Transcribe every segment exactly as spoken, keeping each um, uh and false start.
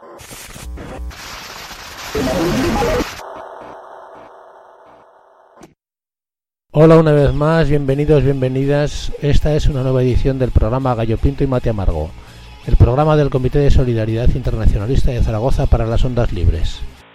Hola una vez más, bienvenidos, bienvenidas. Esta es una nueva edición del programa Gallo Pinto y Mate Amargo, el programa del Comité de Solidaridad Internacionalista de Zaragoza para las Ondas Libres.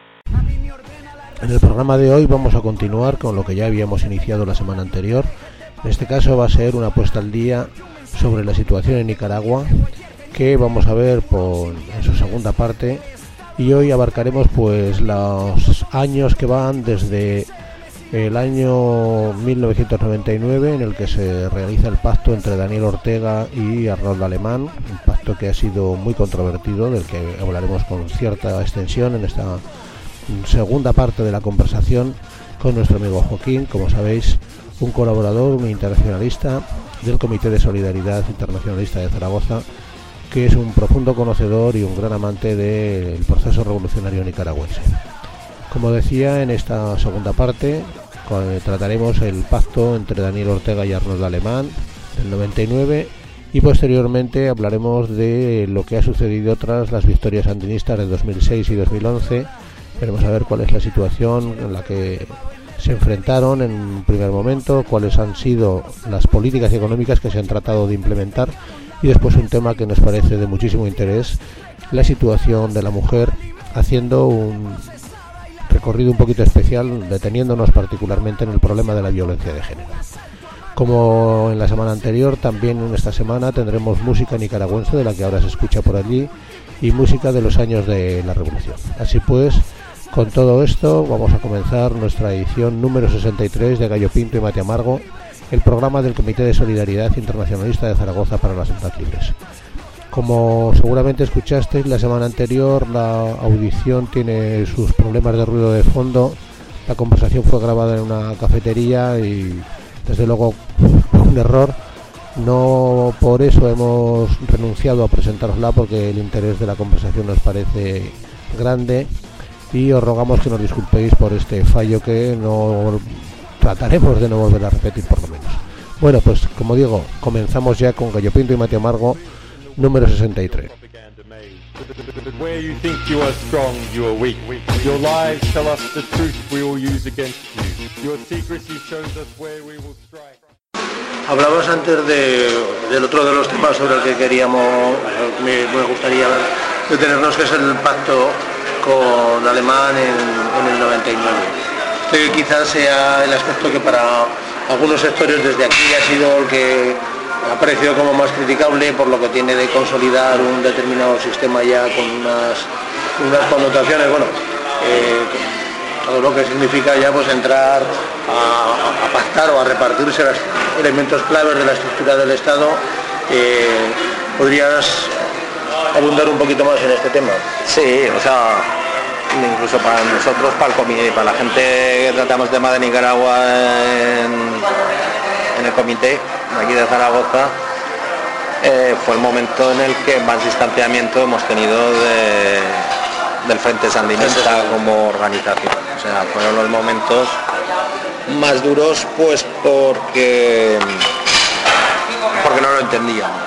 En el programa de hoy vamos a continuar con lo que ya habíamos iniciado la semana anterior. En este caso va a ser una puesta al día sobre la situación en Nicaragua, que vamos a ver por, en su segunda parte, y hoy abarcaremos pues los años que van desde el año mil novecientos noventa y nueve, en el que se realiza el pacto entre Daniel Ortega y Arnoldo Alemán, un pacto que ha sido muy controvertido, del que hablaremos con cierta extensión en esta segunda parte de la conversación con nuestro amigo Joaquín, como sabéis, un colaborador, un internacionalista del Comité de Solidaridad Internacionalista de Zaragoza, que es un profundo conocedor y un gran amante del proceso revolucionario nicaragüense. Como decía, en esta segunda parte trataremos el pacto entre Daniel Ortega y Arnoldo Alemán del noventa y nueve, y posteriormente hablaremos de lo que ha sucedido tras las victorias sandinistas de dos mil seis y dos mil once. Veremos a ver cuál es la situación en la que se enfrentaron en un primer momento, cuáles han sido las políticas económicas que se han tratado de implementar, y después un tema que nos parece de muchísimo interés, la situación de la mujer, haciendo un recorrido un poquito especial, deteniéndonos particularmente en el problema de la violencia de género. Como en la semana anterior, también en esta semana tendremos música nicaragüense, de la que ahora se escucha por allí, y música de los años de la revolución. Así pues, con todo esto vamos a comenzar nuestra edición número sesenta y tres de Gallo Pinto y Mate Amargo, el programa del Comité de Solidaridad Internacionalista de Zaragoza para las Ondas Libres. Como seguramente escuchasteis la semana anterior, la audición tiene sus problemas de ruido de fondo. La conversación fue grabada en una cafetería y, desde luego, un error. No por eso hemos renunciado a presentárosla, porque el interés de la conversación nos parece grande, y os rogamos que nos disculpéis por este fallo, que no trataremos de no volver a repetir por lo menos. Bueno, pues como digo, comenzamos ya con Gallo Pinto y Mate Amargo número sesenta y tres. Where you think you are strong, you are weak. Your lies tell us the truth we will use against you. Your secrecy shows us where we will strike. Hablabas antes de, del otro de los temas sobre el que queríamos, me, me gustaría detenernos, que es el pacto con Alemán en, en el noventa y nueve. Este quizás sea el aspecto que para algunos sectores desde aquí ha sido el que ha parecido como más criticable, por lo que tiene de consolidar un determinado sistema ya con unas, unas connotaciones, bueno, eh, todo lo que significa ya pues entrar a, a pactar o a repartirse los elementos claves de la estructura del Estado. Eh, ¿Podrías abundar un poquito más en este tema? Sí, o sea, incluso para nosotros, para el comité, para la gente que tratamos el tema de Nicaragua en, en el comité aquí de Zaragoza, eh, fue el momento en el que más distanciamiento hemos tenido de, del Frente Sandinista como organización. O sea, fueron los momentos más duros, pues porque porque no lo entendíamos.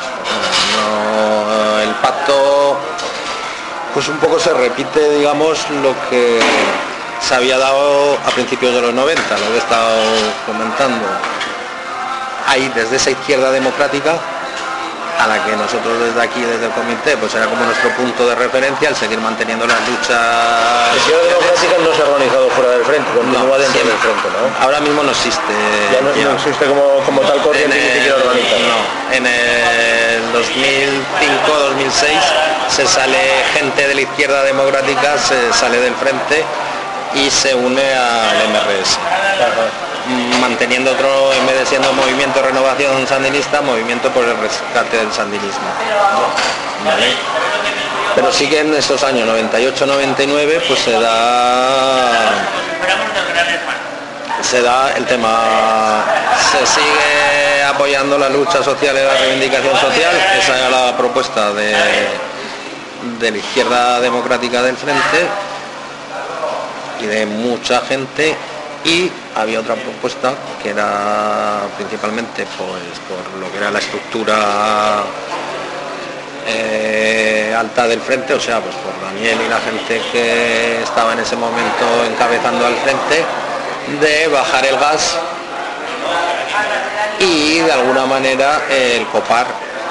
No, el pacto pues un poco se repite, digamos, lo que se había dado a principios de los noventa, lo que he estado comentando. Ahí, desde esa izquierda democrática, a la que nosotros desde aquí, desde el comité, pues era como nuestro punto de referencia, el seguir manteniendo las luchas. La izquierda democrática no se ha organizado fuera del frente, continúa no, dentro sí, del frente, ¿no? Ahora mismo no existe. Ya no, ya no existe como, como tal corriente ni siquiera organizada. No, en el dos mil cinco dos mil seis se sale gente de la izquierda democrática, se sale del frente y se une al M R S. Ajá. Manteniendo otro, en vez de siendo Movimiento Renovación Sandinista, Movimiento por el Rescate del Sandinismo. ¿Vale? Pero sí que en estos años noventa y ocho noventa y nueve pues se da se da el tema, se sigue apoyando la lucha social y la reivindicación social. Esa era la propuesta de, de la izquierda democrática del frente y de mucha gente. Y había otra propuesta que era principalmente pues por lo que era la estructura eh, alta del frente, o sea, pues por Daniel y la gente que estaba en ese momento encabezando al frente, de bajar el gas y de alguna manera eh, el copar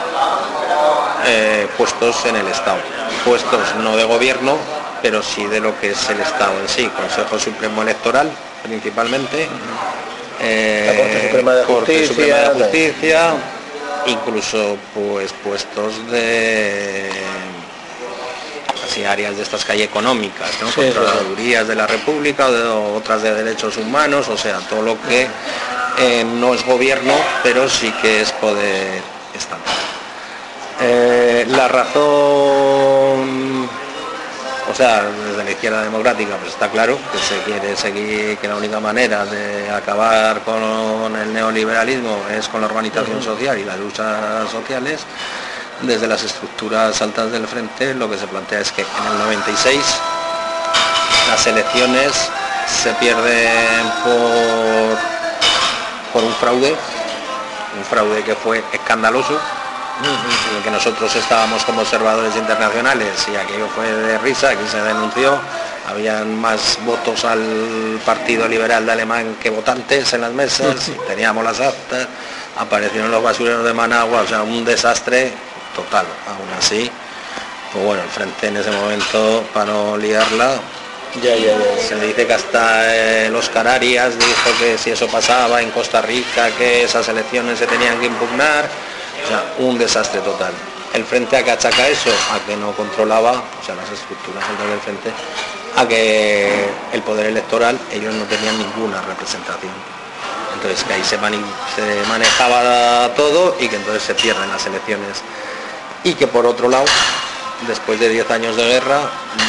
eh, puestos en el Estado, puestos no de gobierno, pero sí de lo que es el Estado en sí, Consejo Supremo Electoral principalmente, eh, la Corte Suprema de Corte Justicia, Suprema de Justicia, incluso pues puestos de así áreas de estas calles económicas, ¿no? Sí, Contralorías sí. de la República, o de, o otras de derechos humanos, o sea, todo lo que eh, no es gobierno, pero sí que es poder estatal. Eh, la razón, o sea, desde la izquierda democrática, pues está claro que se quiere seguir, que la única manera de acabar con el neoliberalismo es con la organización social y las luchas sociales. Desde las estructuras altas del frente lo que se plantea es que en el noventa y seis las elecciones se pierden por, por un fraude, un fraude que fue escandaloso, en el que nosotros estábamos como observadores internacionales y aquello fue de risa, aquí se denunció, habían más votos al Partido Liberal de Alemán que votantes en las mesas, teníamos las actas, aparecieron los basureros de Managua, o sea, un desastre total. Aún así, pues bueno, el frente en ese momento, para no liarla, ya, ya, ya, se dice que hasta eh, los Canarias dijo que si eso pasaba en Costa Rica, que esas elecciones se tenían que impugnar, o sea, un desastre total. El frente a que achaca eso, a que no controlaba, o sea, las estructuras del frente, a que el poder electoral, ellos no tenían ninguna representación. Entonces que ahí se, mani se manejaba todo y que entonces se pierden las elecciones. Y que por otro lado, después de diez años de guerra,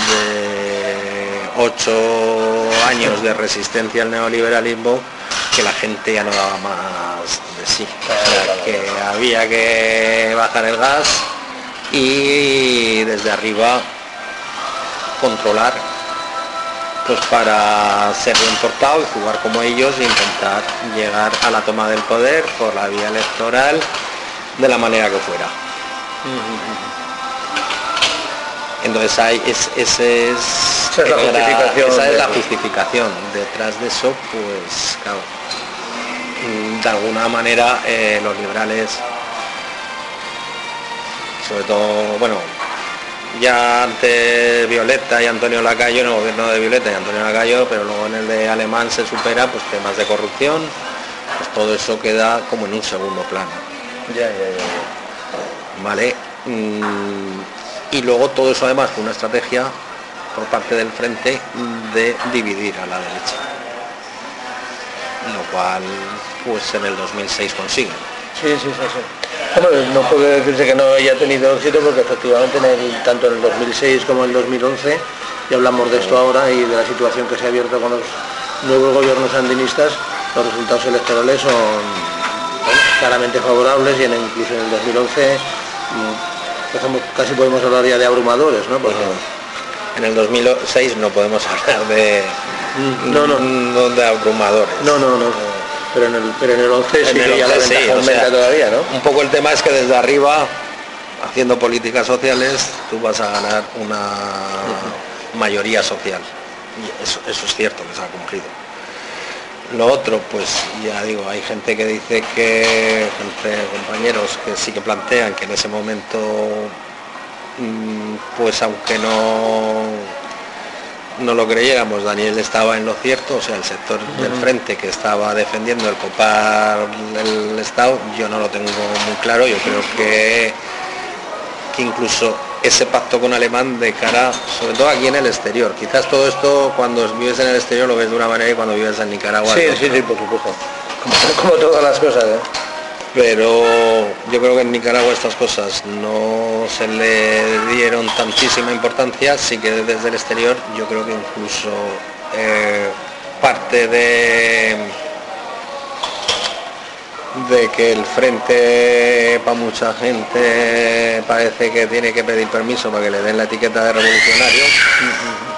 de ocho años de resistencia al neoliberalismo, que la gente ya no daba más de sí. O sea, que había que bajar el gas y desde arriba controlar, pues para ser bien portado y jugar como ellos e intentar llegar a la toma del poder por la vía electoral de la manera que fuera. Entonces hay, es, ese es, esa es la justificación. Esa es la justificación. Detrás de eso, pues claro, de alguna manera eh, los liberales, sobre todo, bueno, ya antes Violeta y Antonio Lacayo, en el gobierno de Violeta y Antonio Lacayo, pero luego en el de Alemán se supera pues temas de corrupción, pues todo eso queda como en un segundo plano. Ya, ya, ya. Vale. Mm, y luego todo eso además fue una estrategia por parte del frente de dividir a la derecha, lo cual pues en el dos mil seis consiguen. Sí, sí, sí, sí. Bueno, no puede decirse que no haya tenido éxito porque efectivamente en el, tanto en el dos mil seis como en el dos mil once, y hablamos de esto ahora y de la situación que se ha abierto con los nuevos gobiernos sandinistas, los resultados electorales son bueno, claramente favorables y en, incluso en el dos mil once casi podemos hablar ya de abrumadores, ¿no? Porque en el dos mil seis no podemos hablar de, no, no. no de abrumadores. No, no, no. Pero en el, pero en el once sí que ya la ventaja sí, aumenta, o sea, todavía, ¿no? Un poco el tema es que desde arriba, haciendo políticas sociales, tú vas a ganar una uh-huh. mayoría social. Y eso, eso es cierto que se ha cumplido. Lo otro, pues ya digo, hay gente que dice que, entre compañeros que sí que plantean que en ese momento, pues aunque no, no lo creyéramos, Daniel estaba en lo cierto, o sea, el sector uh-huh. del frente que estaba defendiendo el copar del Estado, yo no lo tengo muy claro, yo creo que, que incluso ese pacto con Alemán de cara, sobre todo aquí en el exterior. Quizás todo esto cuando vives en el exterior lo ves de una manera y cuando vives en Nicaragua... Sí, sí, sí, por supuesto. Como, como todas las cosas, ¿eh? Pero yo creo que en Nicaragua estas cosas no se le dieron tantísima importancia, sí que desde el exterior yo creo que incluso eh, parte de... de que el frente para mucha gente parece que tiene que pedir permiso para que le den la etiqueta de revolucionario,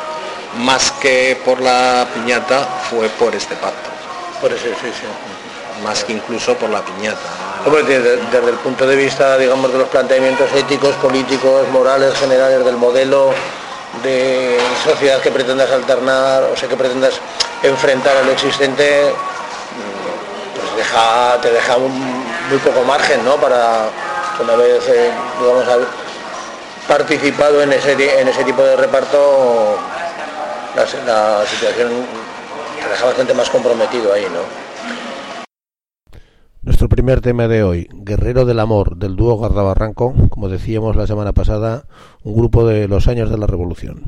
más que por la piñata fue por este pacto. Por eso, sí, sí. más que incluso por la piñata. Hombre, desde, desde el punto de vista, digamos, de los planteamientos éticos, políticos, morales, generales del modelo de sociedad que pretendas alternar, o sea, que pretendas enfrentar a lo existente, pues deja, te deja un, muy poco margen, ¿no? Para, una vez, eh, digamos, haber participado en ese, en ese tipo de reparto, la, la situación te deja bastante más comprometido ahí, ¿no? Nuestro primer tema de hoy, Guerrero del Amor, del dúo Gardabarranco, como decíamos la semana pasada, un grupo de los años de la Revolución.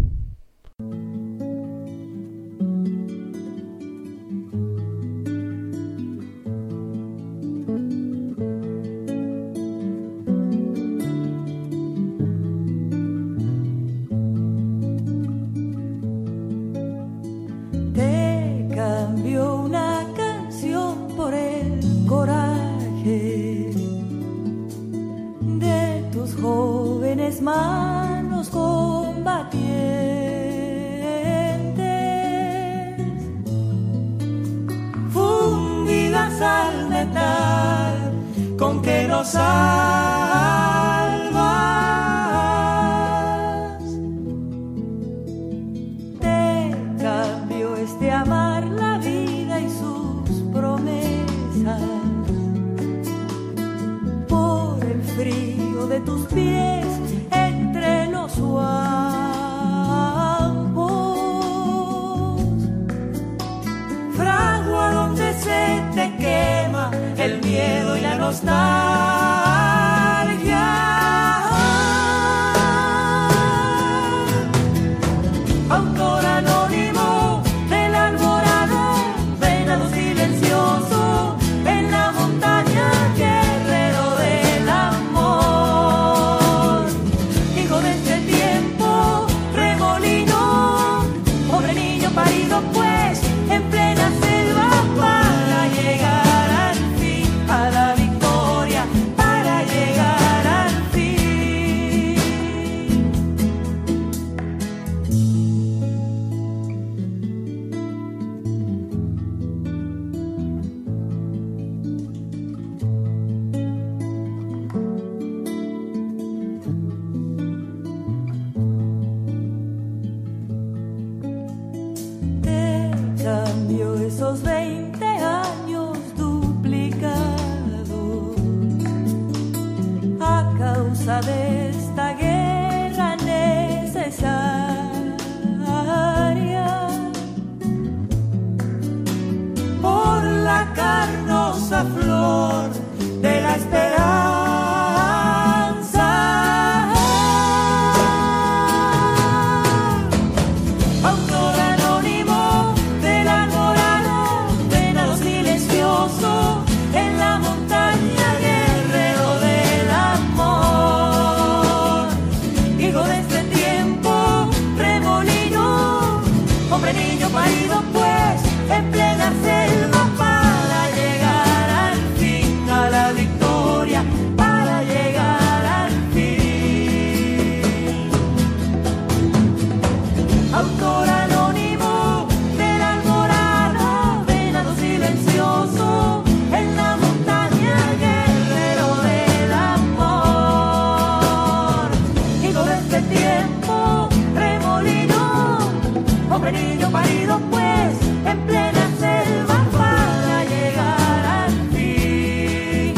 Te cambio una canción por el coraje de tus jóvenes manos combatientes, fundidas al metal con que nos salvas. Te cambio este amar la vida y sus promesas por el frío de tus pies entre los campos, fragua donde se te quema el miedo y la nostalgia. Autor anónimo del alborada, venado silencioso en la montaña, guerrero del amor, hijo de este tiempo, remolino, pobre niño parido pues en plena selva para llegar al fin a la victoria, para llegar al fin. Te cambio esos veinte años duplicados a causa de esta guerra necesaria, por la carnosa flor de la esperanza. Autor anónimo del alborada, venado silencioso en la montaña, guerrero del amor, hijo de este tiempo, remolino, hombre niño parido pues en plena selva para llegar al fin a la victoria, para llegar al fin. Autor anónimo del alborada, venado silencioso en la montaña, guerrero del amor, hijo de este tiempo, remolino, hombre niño parido pues en plena selva para llegar al fin.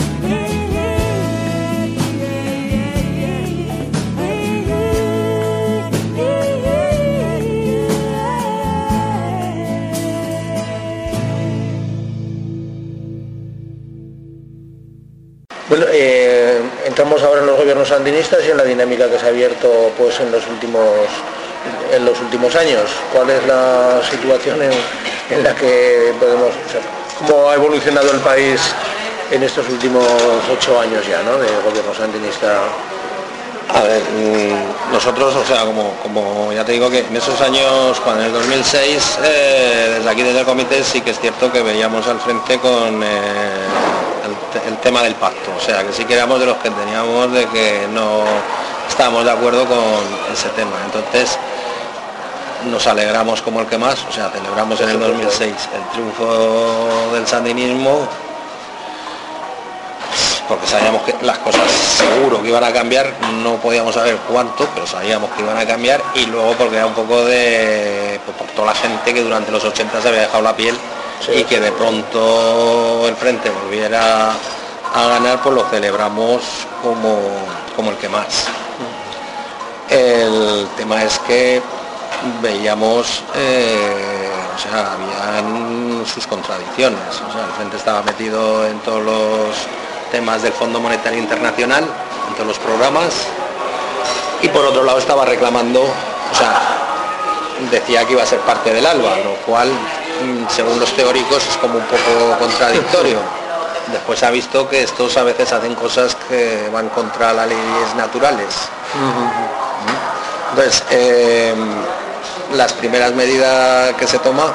Bueno, eh, entramos ahora en los gobiernos sandinistas y en la dinámica que se ha abierto pues en los últimos en los últimos años. ¿Cuál es la situación en, en la que podemos, o sea, cómo ha evolucionado el país en estos últimos ocho años ya, ¿no?, de gobierno sandinista? A ver, nosotros, o sea, como, como ya te digo que en esos años, cuando en el dos mil seis, eh, desde aquí, desde el comité, sí que es cierto que veíamos al frente con eh, el, el tema del pacto, o sea, que sí que éramos de los que teníamos de que no estábamos de acuerdo con ese tema. Entonces, nos alegramos como el que más, o sea, celebramos en el dos mil seis el triunfo del sandinismo, porque sabíamos que las cosas seguro que iban a cambiar, no podíamos saber cuánto, pero sabíamos que iban a cambiar, y luego porque era un poco de, pues, por toda la gente que durante los ochenta se había dejado la piel, sí, y que de pronto el frente volviera a ganar, pues lo celebramos como, como el que más. El tema es que veíamos, eh, o sea, habían sus contradicciones, o sea, el frente estaba metido en todos los temas del Fondo Monetario Internacional, en todos los programas, y por otro lado estaba reclamando, o sea, decía que iba a ser parte del ALBA, lo cual, según los teóricos, es como un poco contradictorio. Después se ha visto que estos a veces hacen cosas que van contra las leyes naturales. Entonces, eh, las primeras medidas que se toma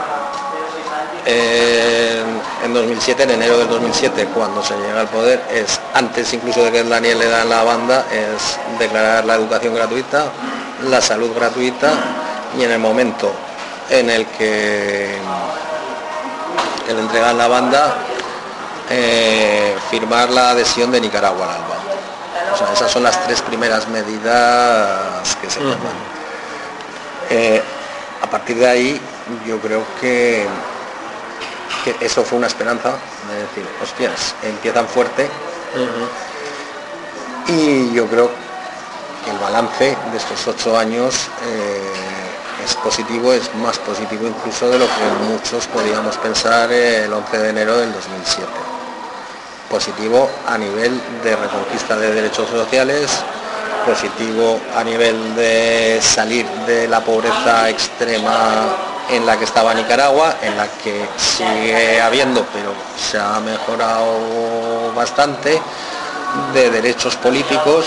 eh, en dos mil siete, en enero del dos mil siete, cuando se llega al poder, es antes incluso de que el Daniel le da la banda, es declarar la educación gratuita, la salud gratuita, y en el momento en el que le entregan la banda, eh, firmar la adhesión de Nicaragua al ALBA. O sea, esas son las tres primeras medidas que se toman. Eh, a partir de ahí, yo creo que, que eso fue una esperanza de decir, hostias, empiezan fuerte. Uh-huh. Y yo creo que el balance de estos ocho años eh, es positivo, es más positivo incluso de lo que muchos podíamos pensar el once de enero del dos mil siete. Positivo a nivel de reconquista de derechos sociales, positivo a nivel de salir de la pobreza extrema en la que estaba Nicaragua, en la que sigue habiendo, pero se ha mejorado bastante, de derechos políticos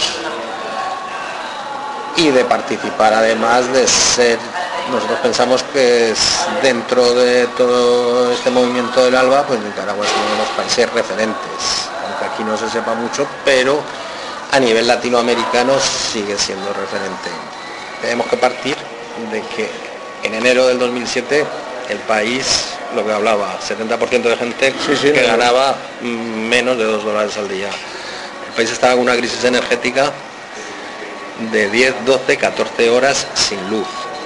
y de participar, además de ser, nosotros pensamos que es dentro de todo este movimiento del ALBA, pues Nicaragua es uno de los países referentes, aunque aquí no se sepa mucho, pero a nivel latinoamericano sigue siendo referente. Tenemos que partir de que en enero del dos mil siete el país, lo que hablaba, setenta por ciento de gente sí, sí, que no, ganaba menos de dos dólares al día. El país estaba en una crisis energética de diez, doce, catorce horas sin luz.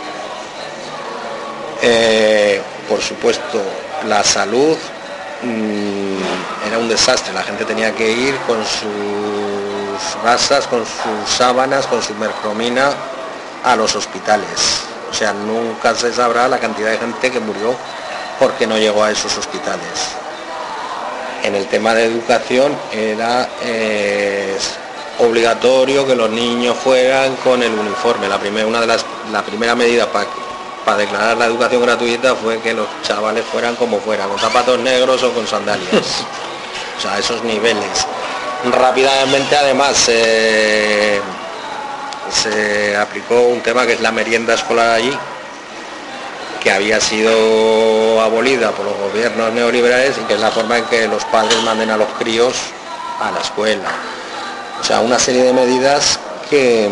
Eh, por supuesto, la salud mmm, era un desastre, la gente tenía que ir con sus gasas, con sus sábanas, con su mercromina a los hospitales. O sea, nunca se sabrá la cantidad de gente que murió porque no llegó a esos hospitales. En el tema de educación era eh, obligatorio que los niños fueran con el uniforme. La primera, una de las, la primera medida para para declarar la educación gratuita fue que los chavales fueran como fueran, con zapatos negros o con sandalias. O sea, esos niveles. Rápidamente, además, eh, se aplicó un tema que es la merienda escolar allí, que había sido abolida por los gobiernos neoliberales y que es la forma en que los padres manden a los críos a la escuela. O sea, una serie de medidas que...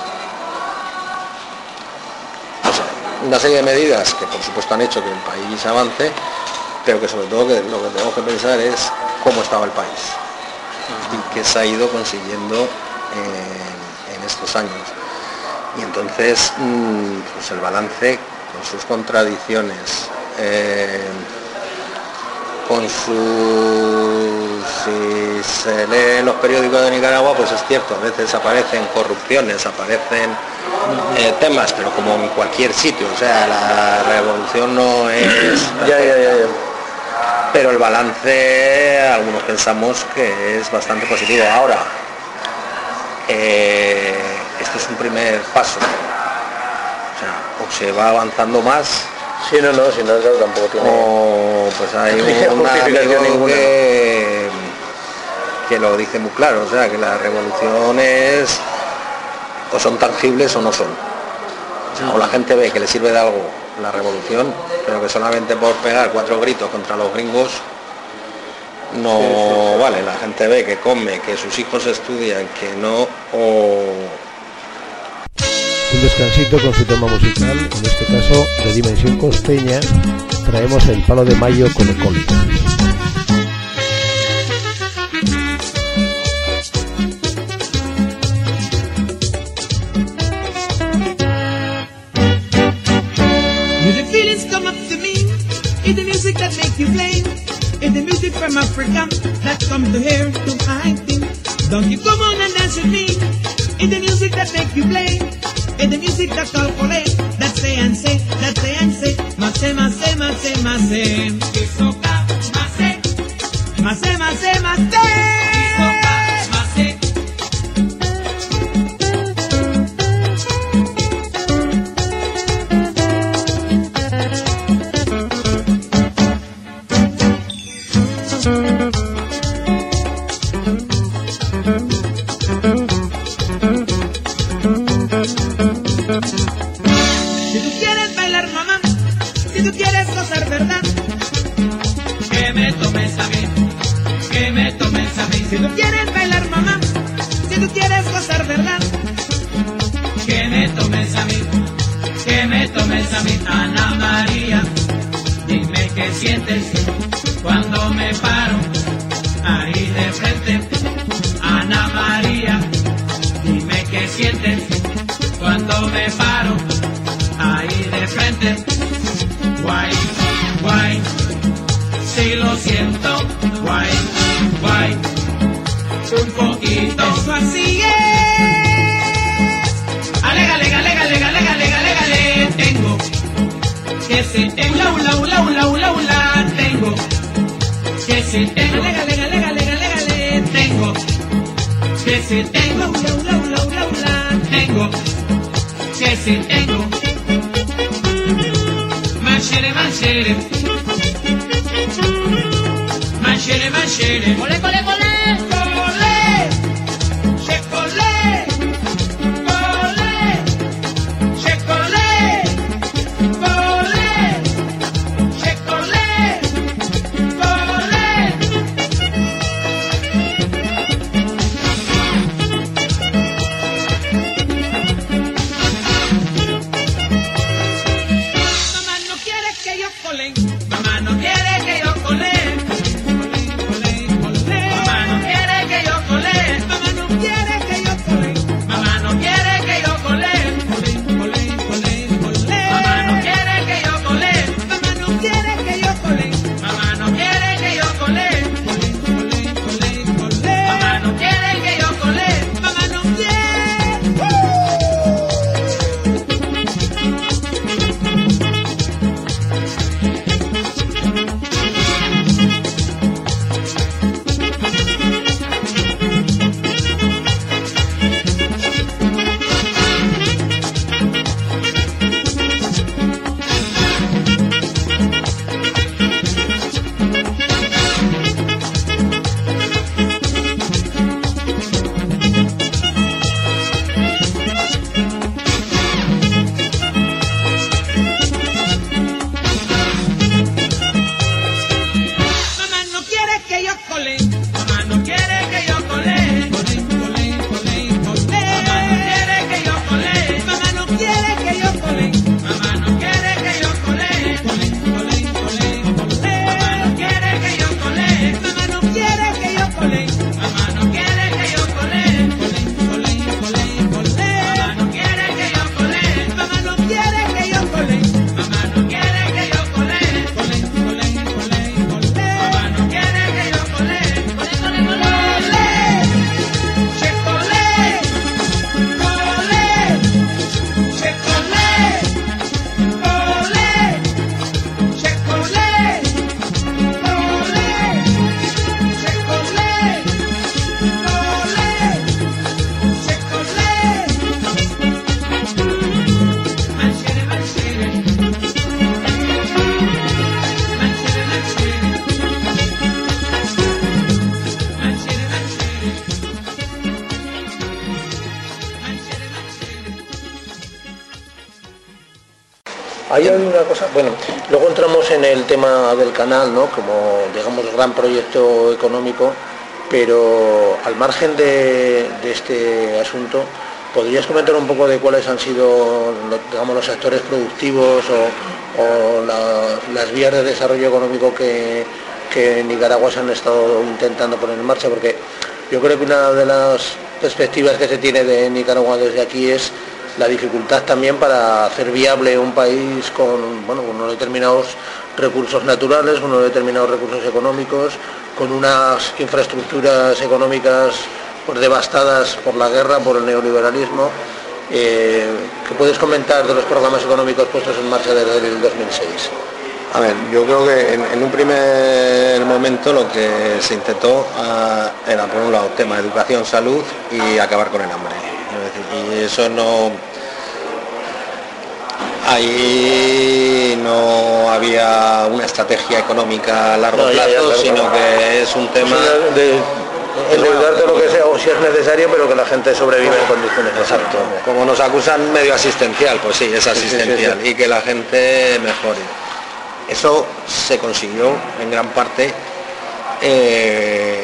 una serie de medidas que por supuesto han hecho que el país avance, pero que sobre todo que lo que tenemos que pensar es cómo estaba el país y qué se ha ido consiguiendo en, en estos años. Y entonces pues el balance, con sus contradicciones, eh, con sus... si se lee los periódicos de Nicaragua, pues es cierto, a veces aparecen corrupciones, aparecen eh, temas, pero como en cualquier sitio, o sea, la revolución no es... ya, ya, ya, ya. Pero el balance, algunos pensamos que es bastante positivo. Ahora, eh, este es un primer paso, o sea, o se va avanzando más. Sí, no, no, si no, claro, tampoco tiene... O pues hay un amigo que, que lo dice muy claro, o sea, que las revoluciones o son tangibles o no son. O sea, o la gente ve que le sirve de algo la revolución, pero que solamente por pegar cuatro gritos contra los gringos no sí, sí, sí. vale. La gente ve que come, que sus hijos estudian, que no... O... un descansito con su tema musical, en este caso de dimensión costeña, traemos el Palo de Mayo con el Coli. Music feelings come up to me. It's the music that make you play. It's the music from Africa that come to here to I think. Don't you come on and dance with me. It's the music that make you play. It's the music that calculate. That say and say, that say and say. Mase, mase, mase, mase. Kisoka, mase. Mase, mase, mase. Kisoka, mase. Si tú quieres bailar, mamá, si tú quieres gozar, ¿verdad? Que me tomes a mí, que me tomes a mí. Si tú quieres bailar, mamá, si tú quieres gozar, ¿verdad? Que me tomes a mí, que me tomes a mí. Ana María, dime qué sientes cuando me paro ahí de frente. Ana María, dime qué sientes cuando me paro ahí de frente. Guay, guay, si lo siento. Guay, guay, un poquito. Eso así es. Alega, alega, alega, alega, alega, alega, alega, alega. Tengo que si tengo la ula, ula, ula, ula, ula. Tengo que si tengo. Alega, alega, alega, alega, alega, alega. Tengo que si tengo. Ula, ula, ula, ula, ula. Tengo que si tengo. Manchere, manchere. Manchere, manchere. Cole, cole, cole. Cole. Che cole. Cole. Che cole. Cole. Che cole. Cole. Mamá no quiere que yo cole. Mamá no quiere que yo cole. Mamá no quiere que yo cole. Mamá no quiere que yo cole. Mamá no quiere que yo cole. Mamá no quiere que yo cole. Mamá no quiere que yo cole. Mamá no quiere que yo cole. Mamá no quiere que yo cole. Mamá no quiere. Mamá no quiere que yo cole. Mamá no quiere que yo cole. Mamá no quiere que yo cole. Mamá no quiere que yo cole. Mamá no quiere que yo cole. Mamá no quiere que yo cole. Mamá no quiere que yo cole. Mamá no quiere que yo cole. Mamá no quiere que yo cole. Mamá no quiere que yo cole. Mamá no quiere que yo cole. Mamá no quiere que yo cole. Cole, cole, cole. Che cole. Cole. Che cole. Cole. Che cole. Cole. Che cole. Cole. Che cole. Manchere, manchere. Manchere, manchere. Manchere, manchere. Manchere, manchere. Ahí hay una cosa, bueno, luego entramos en el tema del canal, ¿no? Como, digamos, gran proyecto económico, pero al margen de, de este asunto, ¿Podrías comentar un poco de cuáles han sido, digamos, los sectores productivos o, o la, las vías de desarrollo económico que, que en Nicaragua se han estado intentando poner en marcha? Porque yo creo que una de las perspectivas que se tiene de Nicaragua desde aquí es la dificultad también para hacer viable un país con, bueno, con unos determinados recursos naturales, con unos determinados recursos económicos, con unas infraestructuras económicas pues, devastadas por la guerra, por el neoliberalismo. Eh, ¿Qué puedes comentar de los programas económicos puestos en marcha desde el dos mil seis? A ver, yo creo que en, en un primer momento lo que se intentó uh, era, por un lado, tema de educación, salud y acabar con el hambre. Es decir, y eso no... Ahí no había una estrategia económica a largo no, plazo, ya, ya, claro, sino claro. que es un tema... de endeudarte lo que sea, o si es necesario, pero que la gente sobrevive en condiciones. Exacto. Como nos acusan medio asistencial, pues sí, es asistencial, sí, sí, sí, sí. Y que la gente mejore. Eso se consiguió en gran parte eh,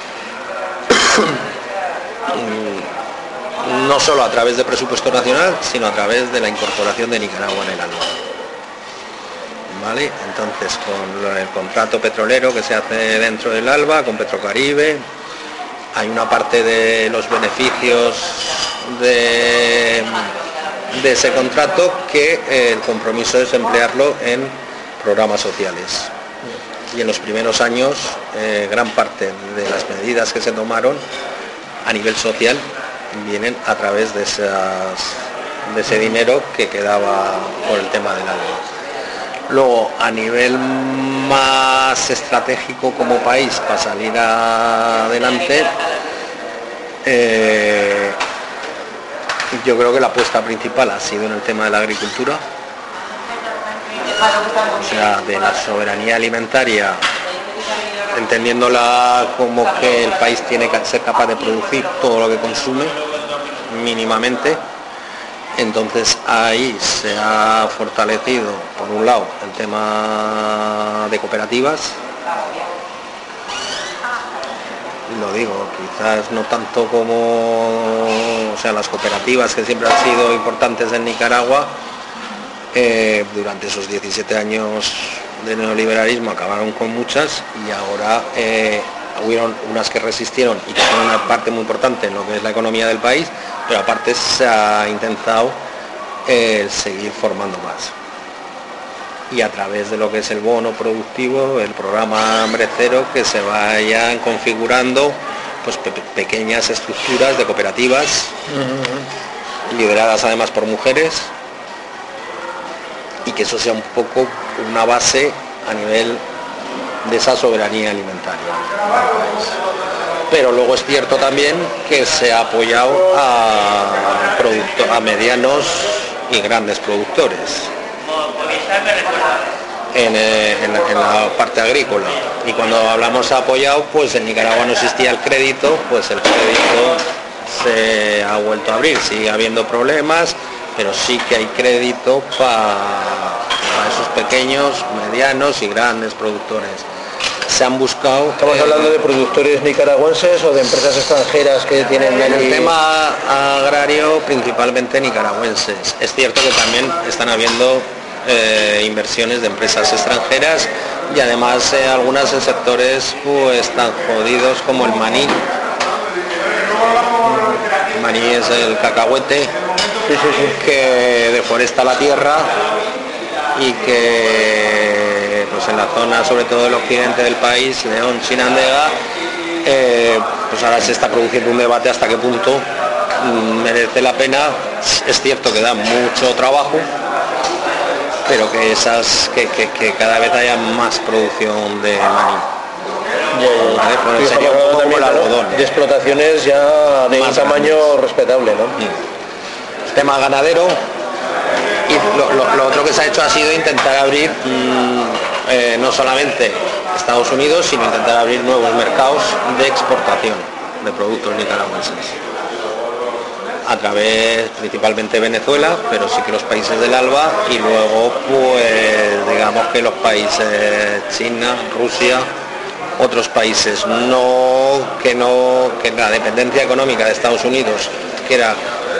no solo a través de presupuesto nacional, sino a través de la incorporación de Nicaragua en el ALBA. ¿Vale? Entonces, con el contrato petrolero que se hace dentro del ALBA, con Petrocaribe, hay una parte de los beneficios de, de ese contrato que eh, el compromiso es emplearlo en programas sociales. Y en los primeros años, eh, gran parte de las medidas que se tomaron a nivel social vienen a través de, esas, de ese dinero que quedaba por el tema del agua. Luego, a nivel más estratégico como país para salir adelante, eh, yo creo que la apuesta principal ha sido en el tema de la agricultura, o sea, de la soberanía alimentaria, entendiéndola como que el país tiene que ser capaz de producir todo lo que consume mínimamente. Entonces ahí se ha fortalecido, por un lado, el tema de cooperativas. Lo digo, quizás no tanto como, o sea, las cooperativas que siempre han sido importantes en Nicaragua, eh, durante esos diecisiete años de neoliberalismo acabaron con muchas y ahora eh, hubieron unas que resistieron y que son una parte muy importante en lo que es la economía del país, pero aparte se ha intentado eh, seguir formando más. Y a través de lo que es el bono productivo, el programa Hambre Cero, que se vayan configurando pues pe pequeñas estructuras de cooperativas, uh-huh. lideradas además por mujeres, y que eso sea un poco una base a nivel de esa soberanía alimentaria. Pero luego es cierto también que se ha apoyado a, a medianos y grandes productores en, en, la, en la parte agrícola. Y cuando hablamos apoyado, pues en Nicaragua no existía el crédito, pues el crédito se ha vuelto a abrir, sigue habiendo problemas, pero sí que hay crédito para, para esos pequeños, medianos y grandes productores. Se han buscado... ¿Estamos eh, hablando de productores nicaragüenses o de empresas extranjeras que tienen... En el tema agrario, principalmente nicaragüenses. Es cierto que también están habiendo eh, inversiones de empresas extranjeras y además eh, algunas en sectores pues tan jodidos como el maní. El maní es el cacahuete, sí, sí, sí. que deforesta la tierra y que pues en la zona, sobre todo del occidente del país, León, Chinandega, eh, pues ahora se está produciendo un debate hasta qué punto mm, merece la pena. Es cierto que da mucho trabajo, pero que esas que, que, que cada vez haya más producción de maní. Vale, pues sería un poco como el algodón, ¿no? De explotaciones ya de más un tamaño grandes. Respetable, ¿no? Mm. Tema ganadero. Y lo, lo, lo otro que se ha hecho ha sido intentar abrir mmm, eh, no solamente Estados Unidos, sino intentar abrir nuevos mercados de exportación de productos nicaragüenses a través principalmente de Venezuela, pero sí que los países del ALBA, y luego pues digamos que los países China, Rusia, otros países, no que no que la dependencia económica de Estados Unidos, que era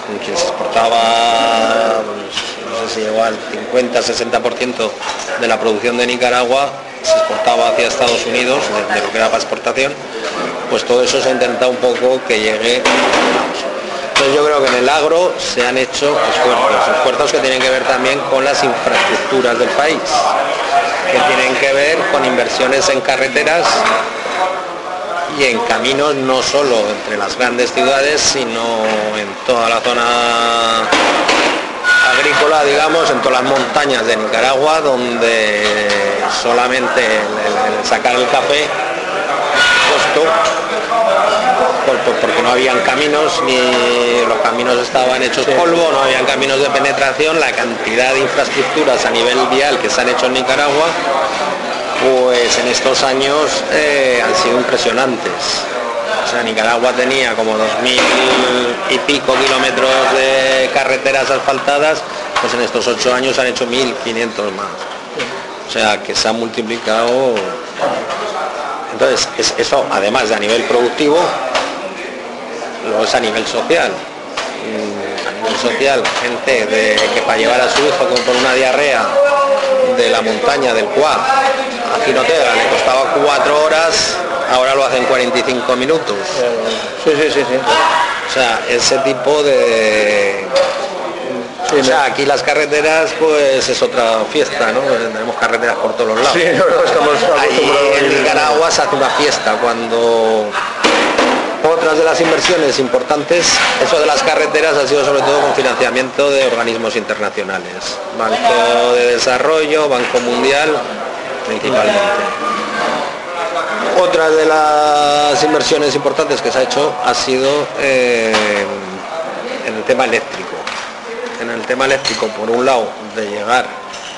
que se exportaba, pues, no sé si llegó al cincuenta a sesenta por ciento de la producción de Nicaragua, se exportaba hacia Estados Unidos, de, de lo que era para exportación, pues todo eso se ha intentado un poco que llegue. Entonces yo creo que en el agro se han hecho esfuerzos, esfuerzos que tienen que ver también con las infraestructuras del país, que tienen que ver con inversiones en carreteras y en caminos, no solo entre las grandes ciudades, sino en toda la zona agrícola, digamos, en todas las montañas de Nicaragua, donde solamente el, el sacar el café costó, por, por, porque no habían caminos, ni los caminos estaban hechos polvo, no habían caminos de penetración, la cantidad de infraestructuras a nivel vial que se han hecho en Nicaragua, pues en estos años eh, han sido impresionantes. O sea, Nicaragua tenía como dos mil y pico kilómetros de carreteras asfaltadas, pues en estos ocho años han hecho mil quinientos más. O sea, que se ha multiplicado. Entonces, es, eso además de a nivel productivo, luego es a nivel social. A nivel social, gente de, que para llevar a su hijo con, por una diarrea de la montaña del Cuá a Jinotega le costaba cuatro horas, ahora lo hacen cuarenta y cinco minutos. Sí, sí, sí, sí. O sea, ese tipo de... Sí, o sea, aquí las carreteras pues es otra fiesta, ¿no? Tenemos carreteras por todos los lados. Sí, no, no, estamos ahí en Nicaragua se hace una fiesta cuando otras de las inversiones importantes, eso de las carreteras ha sido sobre todo con financiamiento de organismos internacionales, Banco de Desarrollo, Banco Mundial, principalmente. Otra de las inversiones importantes que se ha hecho ha sido eh, en el tema eléctrico. En el tema eléctrico, por un lado, de llegar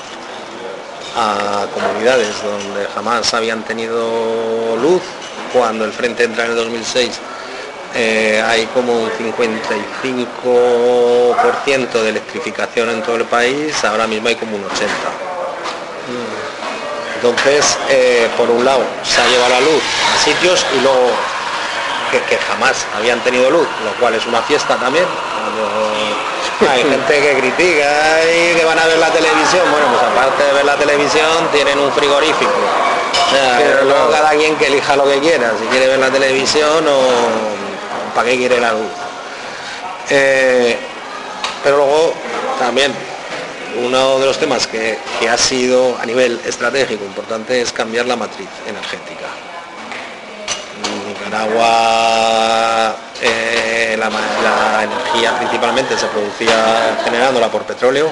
a comunidades donde jamás habían tenido luz. Cuando el Frente entra en el dos mil seis, eh, hay como un cincuenta y cinco por ciento de electrificación en todo el país, ahora mismo hay como un ochenta por ciento. Entonces, eh, por un lado, se ha llevado la luz a sitios y luego que, que jamás habían tenido luz, lo cual es una fiesta también. Cuando hay gente que critica y que van a ver la televisión, bueno, pues aparte de ver la televisión tienen un frigorífico. O sea, pero luego cada quien que elija lo que quiera, si quiere ver la televisión o para qué quiere la luz. Eh, pero luego también uno de los temas que, que ha sido a nivel estratégico importante es cambiar la matriz energética. En Nicaragua eh, la, la energía principalmente se producía generándola por petróleo.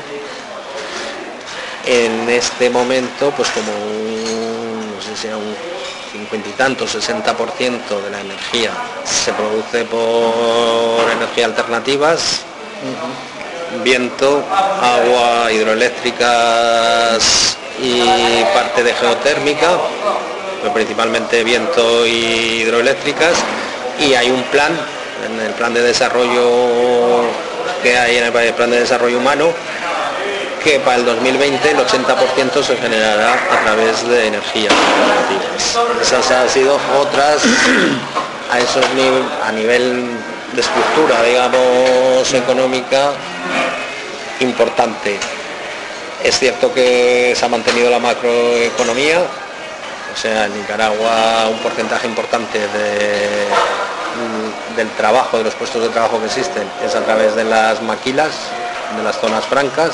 En este momento, pues como un, no sé si era un cincuenta y tanto, sesenta por ciento de la energía se produce por energías alternativas. Uh-huh. Viento, agua, hidroeléctricas y parte de geotérmica, pero principalmente viento y hidroeléctricas, y hay un plan, en el plan de desarrollo que hay en el plan de desarrollo humano, que para el dos mil veinte el ochenta por ciento se generará a través de energías alternativas. Esas han sido otras a esos a nivel de estructura, digamos, económica importante. Es cierto que se ha mantenido la macroeconomía, o sea, en Nicaragua un porcentaje importante de, del trabajo, de los puestos de trabajo que existen, es a través de las maquilas, de las zonas francas.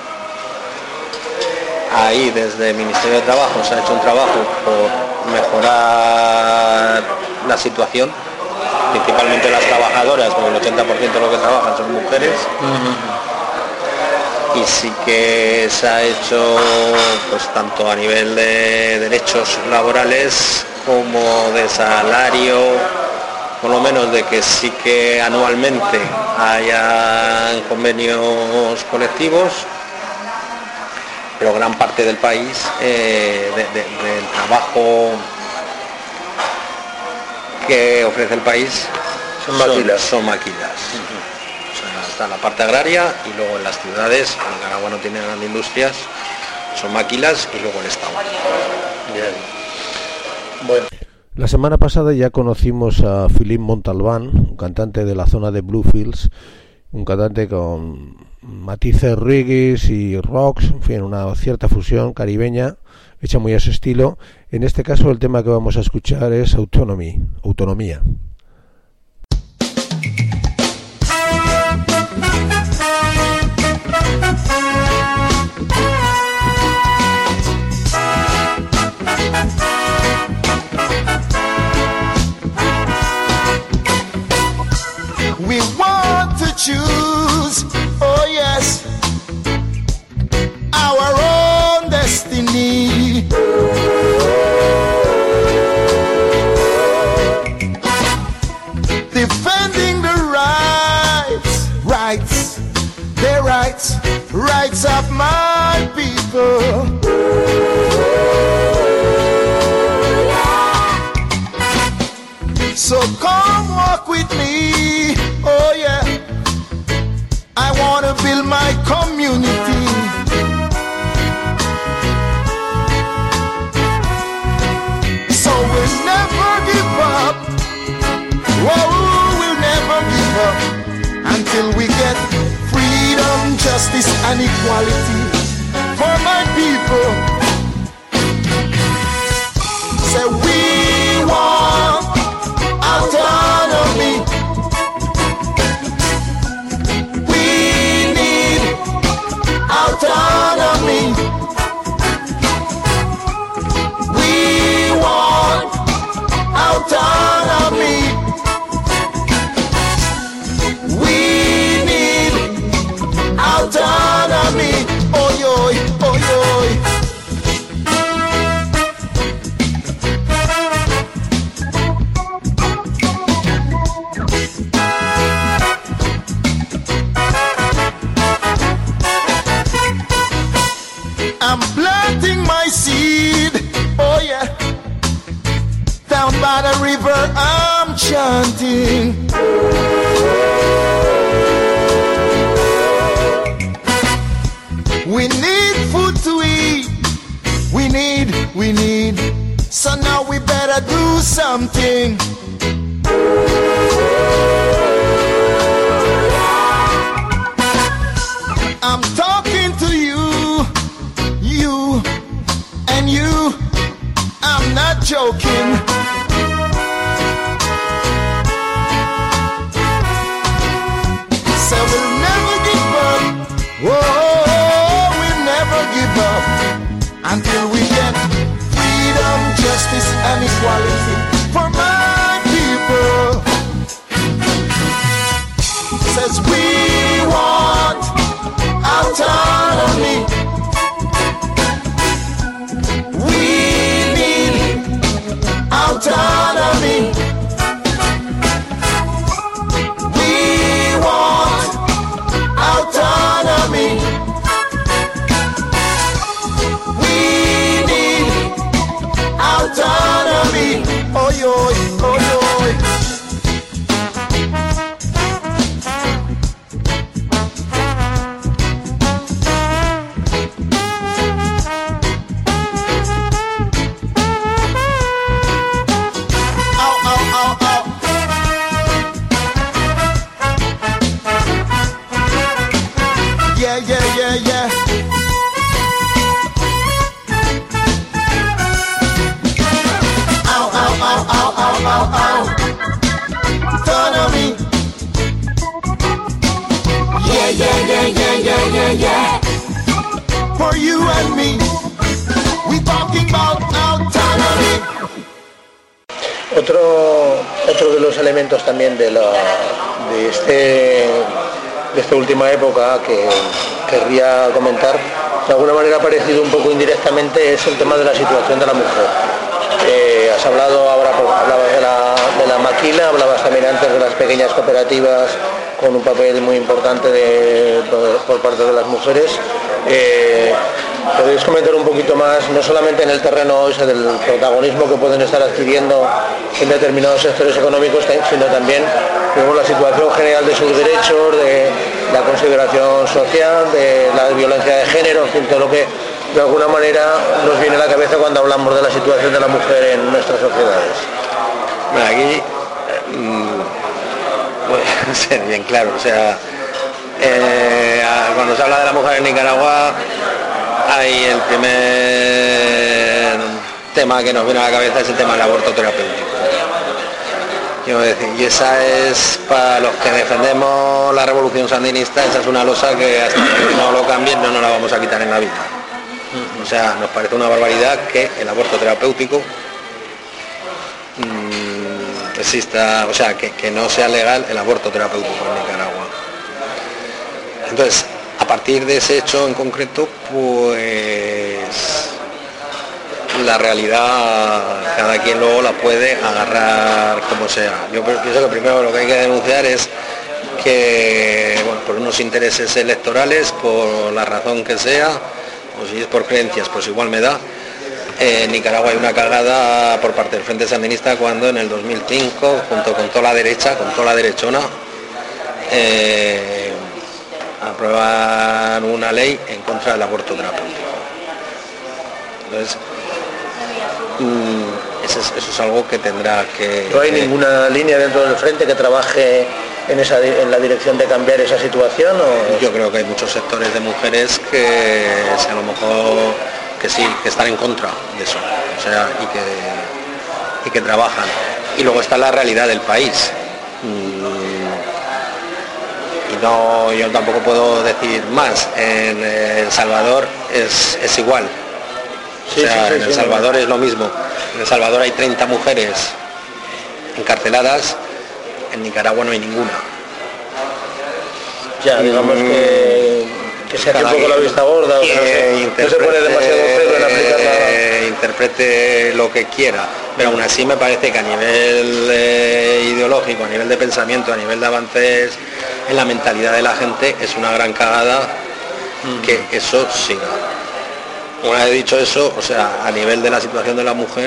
Ahí desde el Ministerio de Trabajo se ha hecho un trabajo por mejorar la situación, principalmente las trabajadoras, porque el ochenta por ciento de lo que trabajan son mujeres. Uh-huh. Y sí que se ha hecho pues tanto a nivel de derechos laborales como de salario, por lo menos de que sí que anualmente hayan convenios colectivos, pero gran parte del país eh, de, de, del trabajo que ofrece el país son maquilas. Son, son maquilas. Uh-huh. O sea, está la parte agraria y luego en las ciudades, en Nicaragua no tiene grandes industrias, son maquilas y luego el Estado. Bien. Bueno. La semana pasada ya conocimos a Philippe Montalbán, cantante de la zona de Bluefields, un cantante con matices reggae y rocks, en fin, una cierta fusión caribeña hecha muy a ese estilo. En este caso el tema que vamos a escuchar es Autonomy, Autonomía. We want to choose, oh yes, our own destiny. Defending the rights, rights, the rights, rights of my people. So come walk with me, oh yeah, I wanna build my community. So we'll never give up, whoa, we'll never give up, until we get freedom, justice and equality for my people. Say we want autonomy. We need autonomy. We want autonomy. We need autonomy. Oy, oy, oy, oy. I'm planting my seed, oh yeah, down by the river I'm chanting. We need food to eat, we need, we need, so now we better do something. I'm talking to you, you and you, I'm not joking. So we'll never give up, whoa, we'll never give up, until we get freedom, justice and equality for my people. Says we want autonomy. We need autonomy. We want autonomy. We need autonomy. Oy, oy, oy, oy. Yeah, yeah, yeah, yeah. Ow, ow, ow, ow, ow, ow, ow. Autonomy. Yeah, yeah, yeah, yeah, yeah, yeah, yeah. For you and me, we talking about autonomy. Otro, otro de los elementos también de, la, de, este, de esta última época que querría comentar, de alguna manera parecido un poco indirectamente, es el tema de la situación de la mujer. Eh, has hablado ahora, hablabas de la, de la maquila, hablabas también antes de las pequeñas cooperativas con un papel muy importante de, por, por parte de las mujeres. Eh, ¿Podéis comentar un poquito más, no solamente en el terreno ese del protagonismo que pueden estar adquiriendo en determinados sectores económicos, sino también digamos, la situación general de sus derechos, de la consideración social, de la violencia de género, en fin, todo lo que de alguna manera nos viene a la cabeza cuando hablamos de la situación de la mujer en nuestras sociedades? Bueno, aquí, mmm, voy a ser bien claro, o sea, Eh, cuando se habla de la mujer en Nicaragua, hay el primer tema que nos viene a la cabeza es el tema del aborto terapéutico. Quiero decir, y esa es, para los que defendemos la revolución sandinista, esa es una losa que hasta que no lo cambien no nos la vamos a quitar en la vida. O sea, nos parece una barbaridad que el aborto terapéutico mmm, exista, o sea, que, que no sea legal el aborto terapéutico en Nicaragua. Entonces, a partir de ese hecho en concreto, pues la realidad cada quien luego la puede agarrar como sea. Yo pienso que primero lo que hay que denunciar es que, bueno, por unos intereses electorales, por la razón que sea, o si es por creencias, pues igual me da, en Nicaragua hay una cagada por parte del Frente Sandinista cuando en el dos mil cinco, junto con toda la derecha, con toda la derechona, eh, aprueban una ley en contra del aborto terapéutico. Entonces, Eso es, eso es algo que tendrá que... ¿No hay que... ninguna línea dentro del frente que trabaje en, esa, en la dirección de cambiar esa situación? ¿O? Yo creo que hay muchos sectores de mujeres que si a lo mejor que sí, que están en contra de eso, o sea, y que, y que trabajan. Y luego está la realidad del país. Y no, yo tampoco puedo decir más. En El Salvador es, es igual. O sea, sí, sí, sí, en El Salvador sí, es lo mismo. En El Salvador hay treinta mujeres encarceladas, en Nicaragua no hay ninguna. Ya, digamos que, que se hace un poco la vista gorda, o sea, no, se, no se pone demasiado pelo en aplicarla. Interprete lo que quiera, pero aún así me parece que a nivel eh, ideológico, a nivel de pensamiento, a nivel de avances en la mentalidad de la gente, es una gran cagada mm. que eso siga. Una vez dicho eso, o sea, a nivel de la situación de la mujer,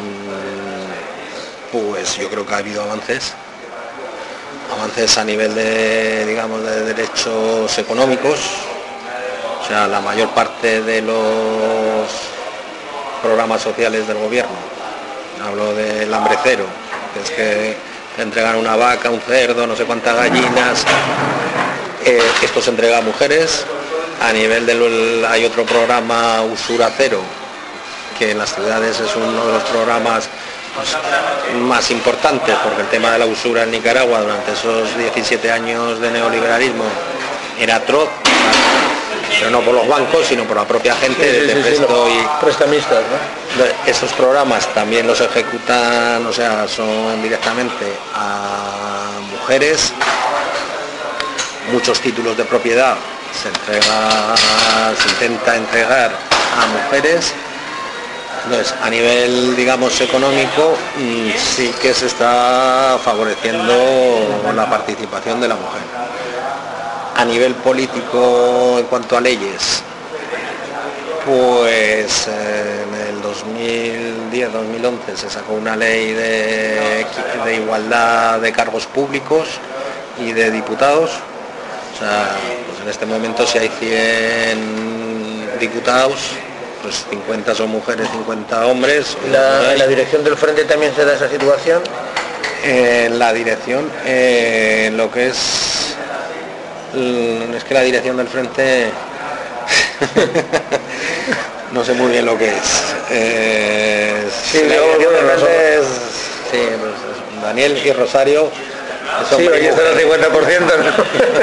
pues yo creo que ha habido avances, avances a nivel de, digamos, de derechos económicos, o sea, la mayor parte de los programas sociales del gobierno, hablo del hambre cero, que es que te entregan una vaca, un cerdo, no sé cuántas gallinas, eh, esto se entrega a mujeres. A nivel del hay otro programa, Usura Cero, que en las ciudades es uno de los programas pues, más importantes, porque el tema de la usura en Nicaragua durante esos diecisiete años de neoliberalismo era atroz, pero no por los bancos, sino por la propia gente, sí, sí, de sí, presto sí, y prestamistas, ¿no? Esos programas también los ejecutan, o sea, son directamente a mujeres, muchos títulos de propiedad se entrega, se intenta entregar a mujeres. Entonces, a nivel, digamos, económico, sí que se está favoreciendo la participación de la mujer. A nivel político, en cuanto a leyes, pues en el dos mil diez dos mil once se sacó una ley de, de igualdad de cargos públicos y de diputados. O sea, pues en este momento si hay cien diputados, pues cincuenta son mujeres, cincuenta hombres. ¿La, ¿La dirección del frente también se da esa situación? En la dirección, eh, lo que es... Es que la dirección del frente... no sé muy bien lo que es. Eh, sí, la dirección del frente es... Sí, pues, Daniel y Rosario... Sí, aquí está el cincuenta por ciento, ¿no?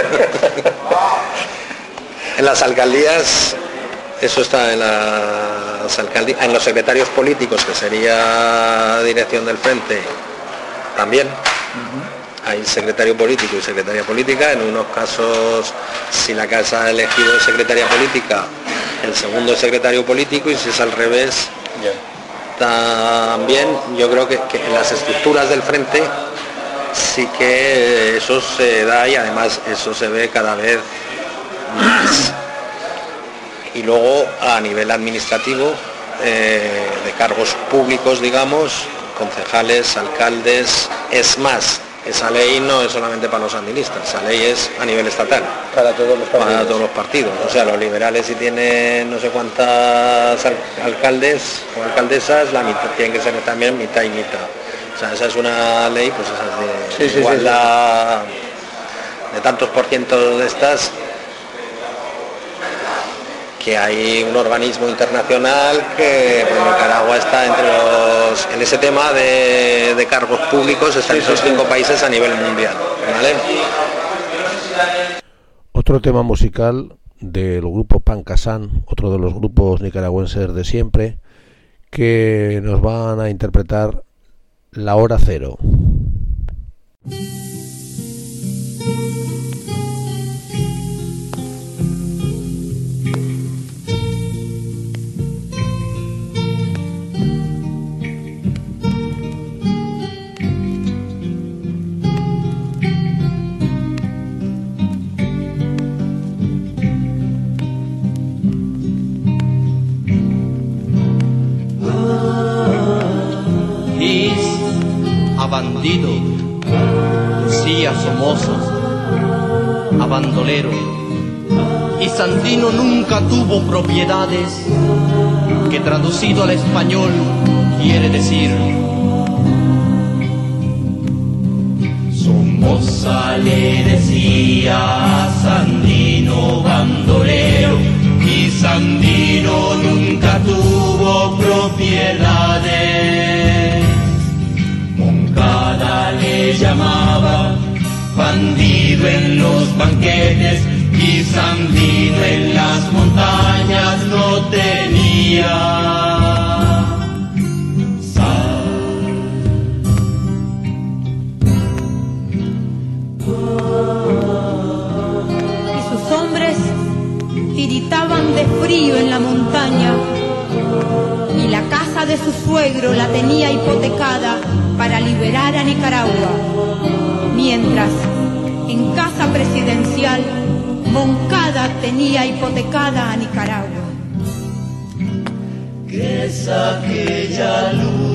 En las alcaldías, eso está en las alcaldías, en los secretarios políticos, que sería dirección del frente, también. Uh-huh. Hay secretario político y secretaria política. En unos casos, si la casa ha elegido secretaria política, el segundo es secretario político, y si es al revés, yeah. También yo creo que, que en las estructuras del frente sí que eso se da, y además eso se ve cada vez más. Y luego a nivel administrativo, eh, de cargos públicos, digamos, concejales, alcaldes, es más, esa ley no es solamente para los sandinistas, esa ley es a nivel estatal. Para todos los partidos. Para todos los partidos. O sea, los liberales, si tienen no sé cuántas alcaldes o alcaldesas, la mitad tienen que ser también mitad y mitad. O sea, esa es una ley, pues esa es de sí, igualdad, sí, de tantos por ciento de estas, que hay un organismo internacional que pues, Nicaragua está entre los, en ese tema de, de cargos públicos, está en esos cinco países a nivel mundial, ¿vale? Otro tema musical del grupo Pancasán, otro de los grupos nicaragüenses de siempre, que nos van a interpretar La Hora Cero. A bandido, sí a somosos, a bandolero, y Sandino nunca tuvo propiedades, que traducido al español quiere decir: Somoza le decía a Sandino bandolero, y Sandino nunca tuvo propiedades. Moncada le llamaba bandido en los banquetes, y Sandino en las montañas no tenía sal. Y sus hombres tiritaban de frío en la montaña, y la casa de su suegro la tenía hipotecada para liberar a Nicaragua, mientras en casa presidencial Moncada tenía hipotecada a Nicaragua. ¿Qué es aquella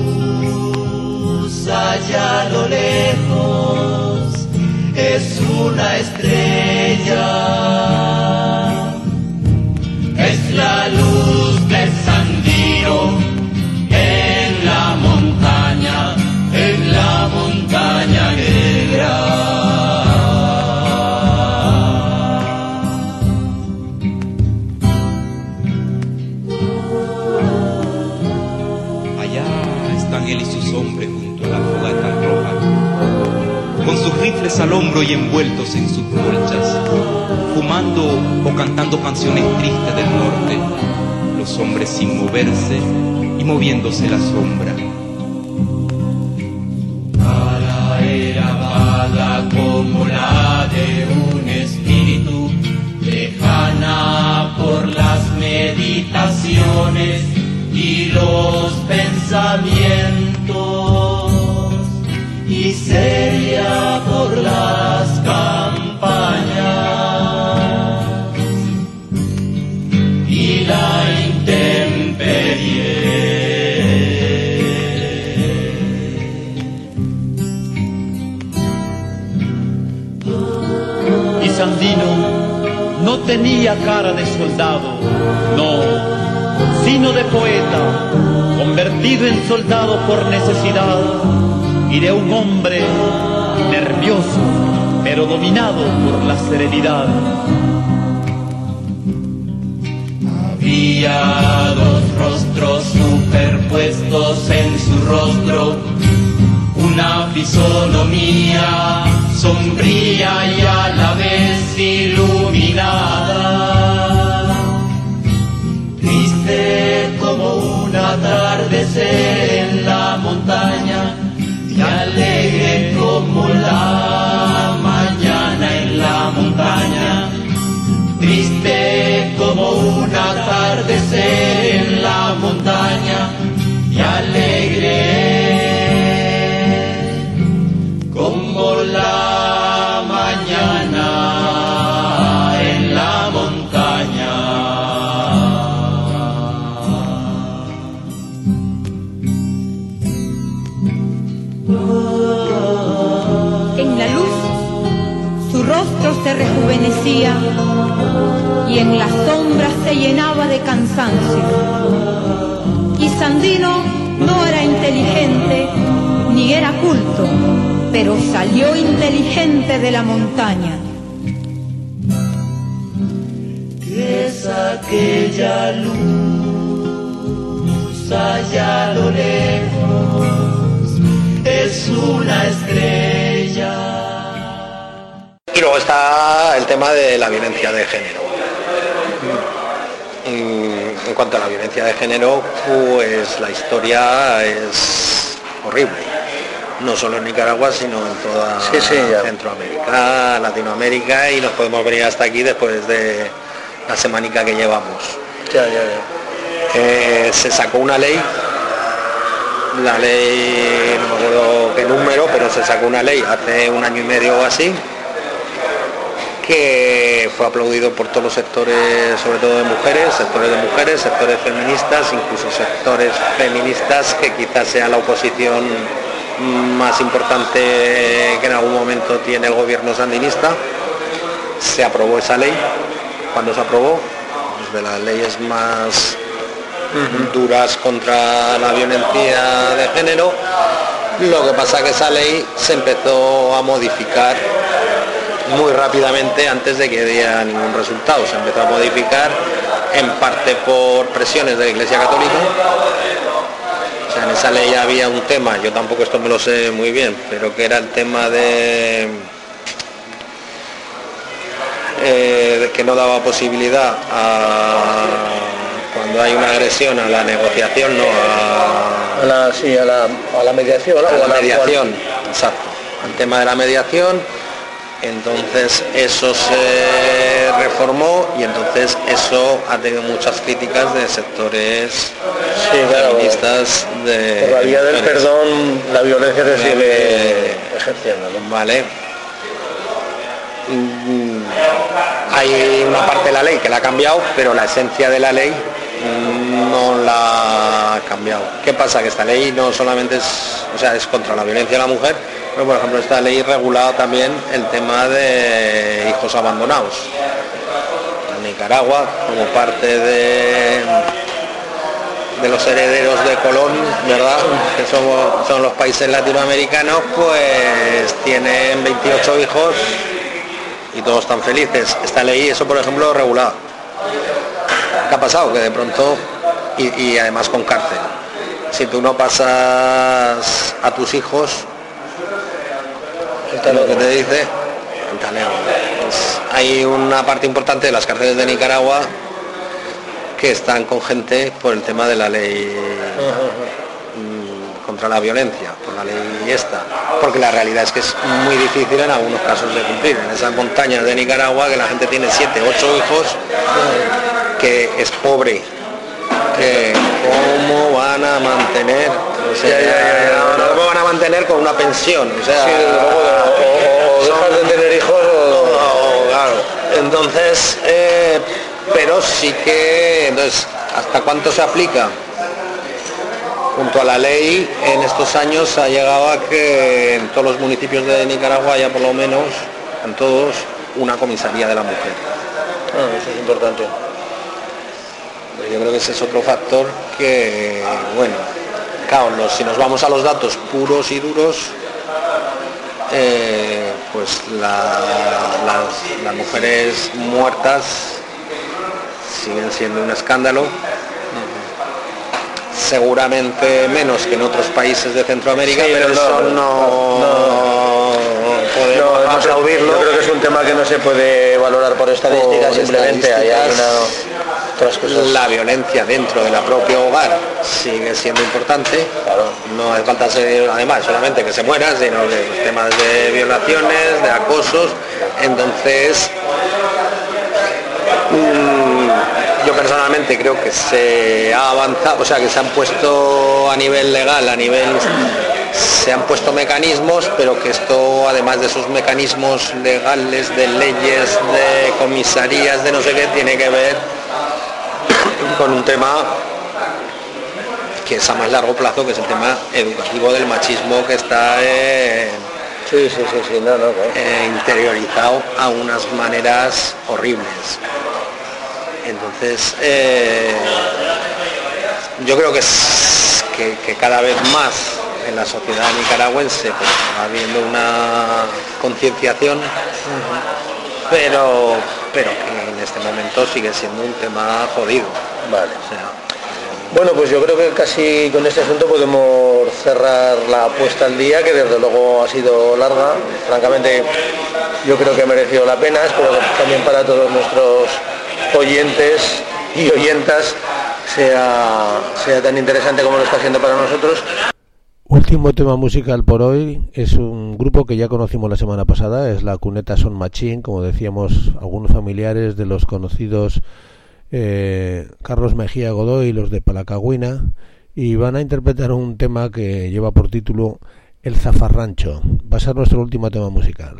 luz allá a lo lejos? Es una estrella, es la luz de Sandino en la montaña, en la montaña negra. Allá están él y sus hombres junto a la fogata roja, con sus rifles al hombro y envueltos en sus colchas, fumando o cantando canciones tristes del norte, los hombres sin moverse y moviéndose la sombra. Cara era vaga como la de un espíritu, lejana por las meditaciones y los pensamientos, y seria por las campañas y la intemperie. Y Sandino no tenía cara de soldado, no, sino de poeta, convertido en soldado por necesidad, y de un hombre nervioso, pero dominado por la serenidad. Había dos rostros superpuestos en su rostro, una fisonomía sombría y a la vez iluminada, triste como un atardecer en la montaña y alegre como la mañana en la montaña, triste como un atardecer en la montaña y alegre como la mañana en la montaña. En la luz su rostro se rejuvenecía y en la sombra se llenaba de cansancio. Y Sandino no era inteligente ni era culto, pero salió inteligente de la montaña. es aquella luz allá a lo lejos, es una estrella. Y luego está el tema de la violencia de género. En cuanto a la violencia de género, pues la historia es horrible. No solo en Nicaragua, sino en toda sí, sí, Centroamérica, Latinoamérica, y nos podemos venir hasta aquí después de la semanica que llevamos. Ya, ya, ya. Eh, se sacó una ley, la ley, no me acuerdo qué número, pero se sacó una ley hace un año y medio o así, que fue aplaudido por todos los sectores, sobre todo de mujeres, sectores de mujeres, sectores feministas, incluso sectores feministas que quizás sea la oposición más importante que en algún momento tiene el gobierno sandinista. Se aprobó esa ley. Cuando se aprobó, pues de las leyes más uh-huh. duras contra la violencia de género, lo que pasa que esa ley se empezó a modificar muy rápidamente antes de que diera ningún resultado. Se empezó a modificar en parte por presiones de la Iglesia Católica. O sea, en esa ley había un tema, yo tampoco esto me lo sé muy bien, pero que era el tema de, eh, de que no daba posibilidad a, cuando hay una agresión, a la negociación, no a, a la, sí, a la, a la mediación, ¿no? a la a la mediación, cual... exacto, el tema de la mediación. Entonces eso se reformó y entonces eso ha tenido muchas críticas de sectores sí, claro, feministas de... Por la vía del perdón, la violencia se sigue ejerciendo, ¿no? Vale. Hay una parte de la ley que la ha cambiado, pero la esencia de la ley no la ha cambiado. ¿Qué pasa? Que esta ley no solamente es, o sea, es contra la violencia de la mujer, pero por ejemplo esta ley regulaba también el tema de hijos abandonados. En Nicaragua, como parte de, de los herederos de Colón, ¿verdad? Que somos, son los países latinoamericanos, pues tienen veintiocho hijos y todos están felices. Esta ley eso por ejemplo lo regulaba. ¿Qué ha pasado? Que de pronto, y, y además con cárcel, si tú no pasas a tus hijos lo que te dice, pues hay una parte importante de las cárceles de Nicaragua que están con gente por el tema de la ley mmm, contra la violencia, por la ley esta, porque la realidad es que es muy difícil en algunos casos de cumplir. En esas montañas de Nicaragua que la gente tiene siete, ocho hijos, que es pobre, que cómo van a mantener, o sea, ya, ya, ya, ya, cómo van a mantener con una pensión, o sea, sí, luego, o, o dejar de tener hijos o, o claro. Entonces, eh, pero sí que, entonces, ¿hasta cuánto se aplica? Junto a la ley, en estos años ha llegado a que en todos los municipios de Nicaragua haya por lo menos, en todos, una comisaría de la mujer. Ah, eso es importante. Yo creo que ese es otro factor que, bueno, claro, los, si nos vamos a los datos puros y duros, eh, pues la, las, las mujeres muertas siguen siendo un escándalo, seguramente menos que en otros países de Centroamérica, sí, pero no, eso no, no, no podemos no, aplaudirlo. Yo creo que es un tema que no se puede valorar por estadísticas, por simplemente estadísticas, hay una... La violencia dentro de la propia hogar sigue siendo importante, claro. No hace falta ser, además, solamente que se muera, sino que los temas de violaciones, de acosos. Entonces, mmm, yo personalmente creo que se ha avanzado, o sea, que se han puesto a nivel legal, a nivel... se han puesto mecanismos, pero que esto, además de esos mecanismos legales, de leyes, de comisarías, de no sé qué, tiene que ver con un tema que es a más largo plazo, que es el tema educativo del machismo, que está eh, sí, sí, sí, sí, no, no, claro. eh, interiorizado a unas maneras horribles. Entonces, eh, yo creo que, es, que, que cada vez más en la sociedad nicaragüense pues, va habiendo una concienciación, uh-huh. pero pero que en este momento sigue siendo un tema jodido. Vale. O sea, bueno, pues yo creo que casi con este asunto podemos cerrar la puesta al día, que desde luego ha sido larga. Francamente, yo creo que ha merecido la pena. Espero que también para todos nuestros oyentes y oyentas sea, sea tan interesante como lo está siendo para nosotros. Último tema musical por hoy, es un grupo que ya conocimos la semana pasada, es la Cuneta Son Machine, como decíamos, algunos familiares de los conocidos eh, Carlos Mejía Godoy y los de Palacagüina, y van a interpretar un tema que lleva por título El Zafarrancho. Va a ser nuestro último tema musical.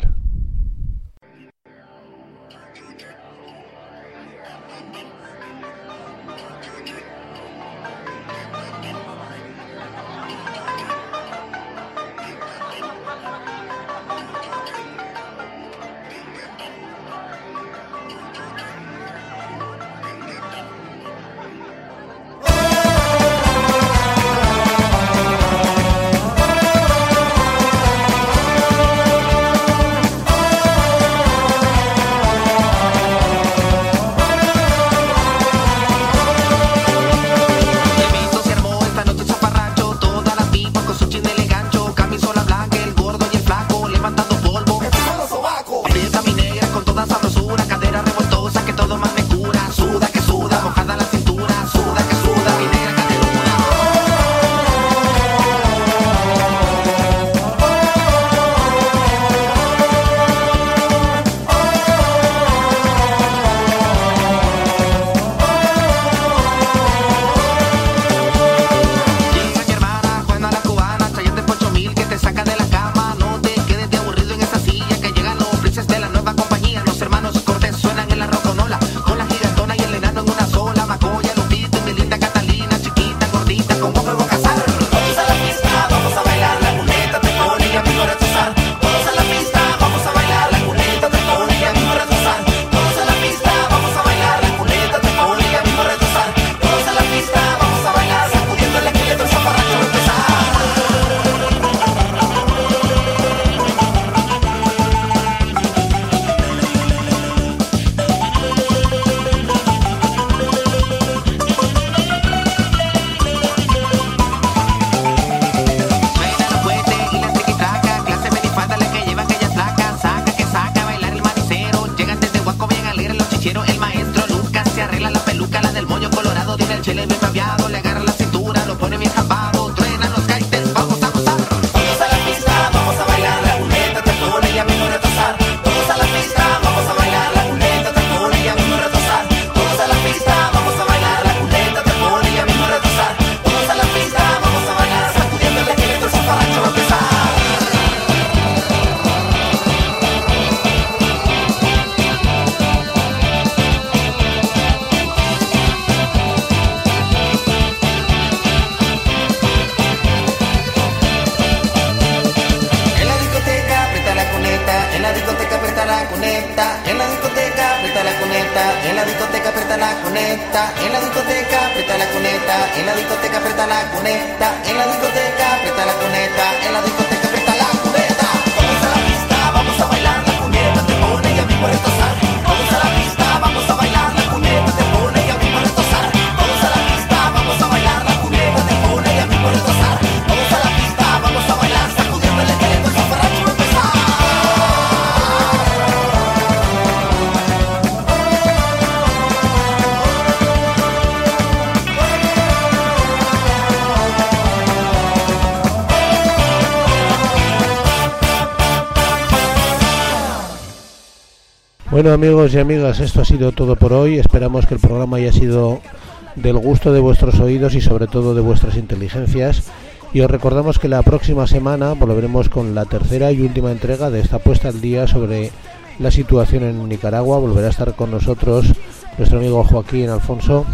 Bueno, amigos y amigas, esto ha sido todo por hoy. Esperamos que el programa haya sido del gusto de vuestros oídos y sobre todo de vuestras inteligencias. Y os recordamos que la próxima semana volveremos con la tercera y última entrega de esta puesta al día sobre la situación en Nicaragua. Volverá a estar con nosotros nuestro amigo Joaquín Alfonso.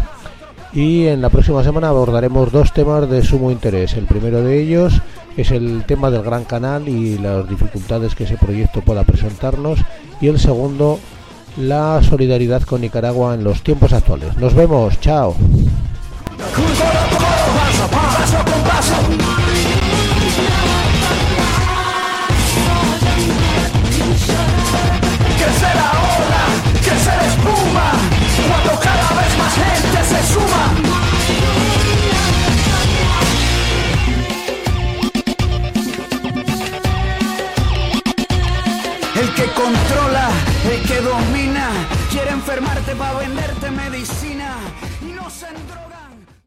Y en la próxima semana abordaremos dos temas de sumo interés. El primero de ellos es el tema del Gran Canal y las dificultades que ese proyecto pueda presentarnos, y el segundo, la solidaridad con Nicaragua en los tiempos actuales. Nos vemos, chao. Que será ahora, que ser espuma, cuando cada vez más gente se suma.